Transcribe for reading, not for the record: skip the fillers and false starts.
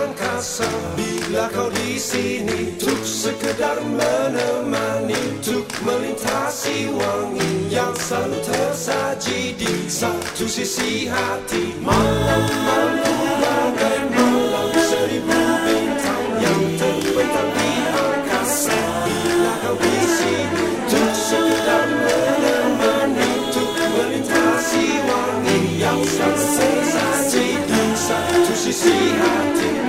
angkasa. Bila kau di sini, untuk sekedar menemani, untuk melintasi wangi yang selalu tersaji di satu sisi hati. Malam-malam bagai malam seribu bintang yang terbentang di angkasa. Bila kau di sini, untuk sekedar menemani, untuk melintasi wangi yang selalu tersaji di satu sisi hati.